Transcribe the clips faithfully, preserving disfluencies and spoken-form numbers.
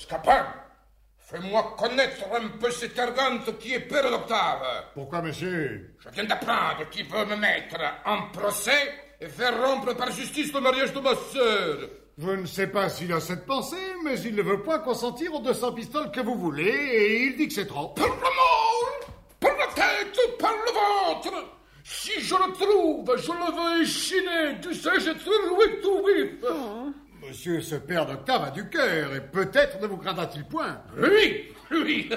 Scapin, fais-moi connaître un peu cette argante qui est père d'Octave. Pourquoi, monsieur? Je viens d'apprendre qu'il veut me mettre en procès et faire rompre par justice le mariage de ma sœur. Je ne sais pas s'il a cette pensée, mais il ne veut pas consentir aux deux cents pistoles que vous voulez, et il dit que c'est trop. Par le mort, par la tête, par le ventre. Si je le trouve, je le veux échiner, tu sais, j'ai trouvé tout vif. Oh. Monsieur, ce père d'Octave a du cœur, et peut-être ne vous craindra-t-il point. Oui, oui.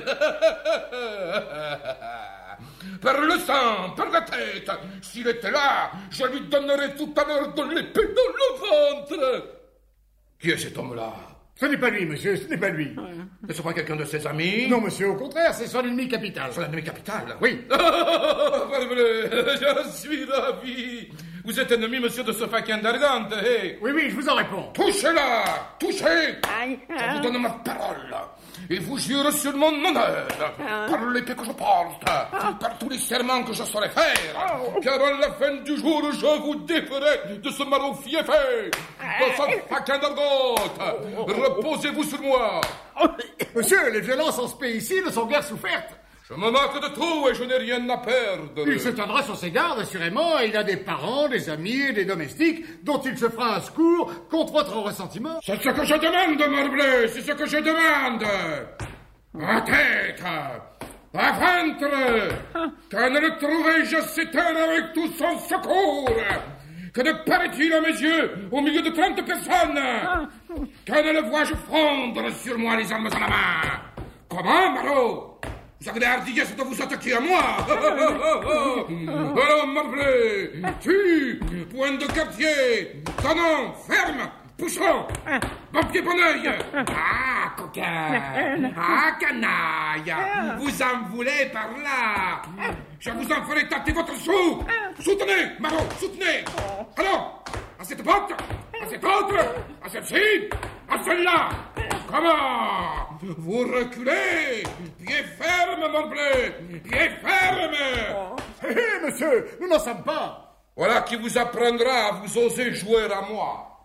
Par le sang, par la tête, s'il était là, je lui donnerais tout à l'heure de l'épée dans le ventre. Qui est cet homme-là? Ce n'est pas lui, monsieur, ce n'est pas lui. Ne ce pas quelqu'un de ses amis? Non, monsieur, au contraire, c'est son ennemi capital. Son ennemi capital? Oui. Parbleu, je suis ravi. Vous êtes ennemi, monsieur, de ce faquin d'Argante, eh? Oui, oui, je vous en réponds. Touchez-la! Touchez! Je vous donne ma parole. Et vous jure sur mon honneur, par l'épée que je porte, par tous les serments que je saurais faire, car à la fin du jour, je vous déferai de ce maraud fiefé, de ce faquin d'Argante. Reposez-vous sur moi. Monsieur, les violences en ce pays ici ne sont guère souffertes. Je me moque de tout et je n'ai rien à perdre. Il se tiendra sur ses gardes, assurément, et il a des parents, des amis et des domestiques dont il se fera un secours contre votre ressentiment. C'est ce que je demande, morbleu, c'est ce que je demande. À tête, à ventre, quand ne le trouvai-je s'éteindre avec tout son secours? Que ne paraît-il à mes yeux au milieu de trente personnes? Quand ne le vois-je fondre sur moi les armes à la main? Comment, Marot? Vous avez l'hardiesse de vous attaquer à moi. Alors, morbleu, tu, point de quartier, canon, ferme, poussons, bon pied, bon oeil. Ah, coquin, ah, canaille, vous en voulez par là. Je vous en ferai tâter votre sou. Soutenez, Marot, soutenez. Alors, à cette porte, à cette autre, à celle-ci, à celle-là. Comment? Vous reculez? Pied ferme, morbleu! Pied ferme! Hé, hé, monsieur, nous n'en sommes pas. Voilà qui vous apprendra à vous oser jouer à moi.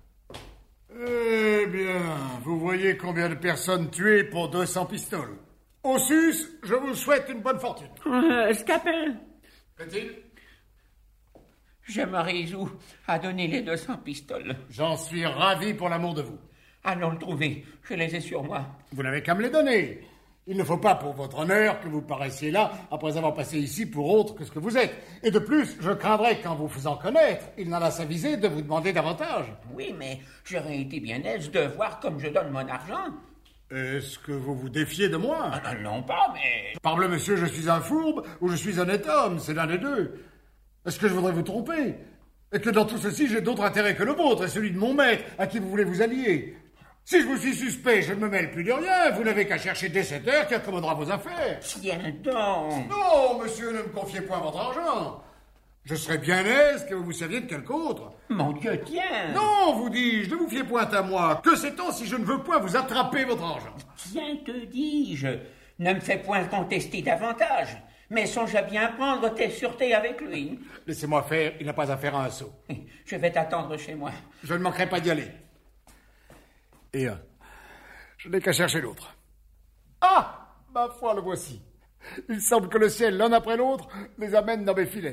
Eh bien, vous voyez combien de personnes tuées pour deux cents pistoles. Au sus, je vous souhaite une bonne fortune. Euh, Scapin. Qu'est-il? Je me résous à donner les deux cents pistoles. J'en suis ravi pour l'amour de vous. Allons le trouver, je les ai sur moi. Vous n'avez qu'à me les donner. Il ne faut pas pour votre honneur que vous paraissiez là après avoir passé ici pour autre que ce que vous êtes. Et de plus, je craindrais qu'en vous faisant connaître, il n'en a s'aviser de vous demander davantage. Oui, mais j'aurais été bien aise de voir comme je donne mon argent. Est-ce que vous vous défiez de moi? Ah, non pas, mais... Parbleu, monsieur, je suis un fourbe ou je suis un honnête homme, c'est l'un des deux. Est-ce que je voudrais vous tromper? Et que dans tout ceci, j'ai d'autres intérêts que le vôtre et celui de mon maître, à qui vous voulez vous allier. Si je vous suis suspect, je ne me mêle plus de rien. Vous n'avez qu'à chercher dès cette heure qui accommodera vos affaires. Tiens donc. Non, monsieur, ne me confiez point votre argent. Je serais bien aise que vous vous serviez de quelque autre. Mon Dieu, tiens. Non, vous dis-je, ne vous fiez point à moi. Que sait-on si je ne veux point vous attraper votre argent? Tiens, te dis-je, ne me fais point contester davantage. Mais songe à bien prendre tes sûretés avec lui. Laissez-moi faire, il n'a pas à faire un saut. Je vais t'attendre chez moi. Je ne manquerai pas d'y aller. Et un. Je n'ai qu'à chercher l'autre. Ah! Ma foi, le voici. Il semble que le ciel, l'un après l'autre, les amène dans mes filets.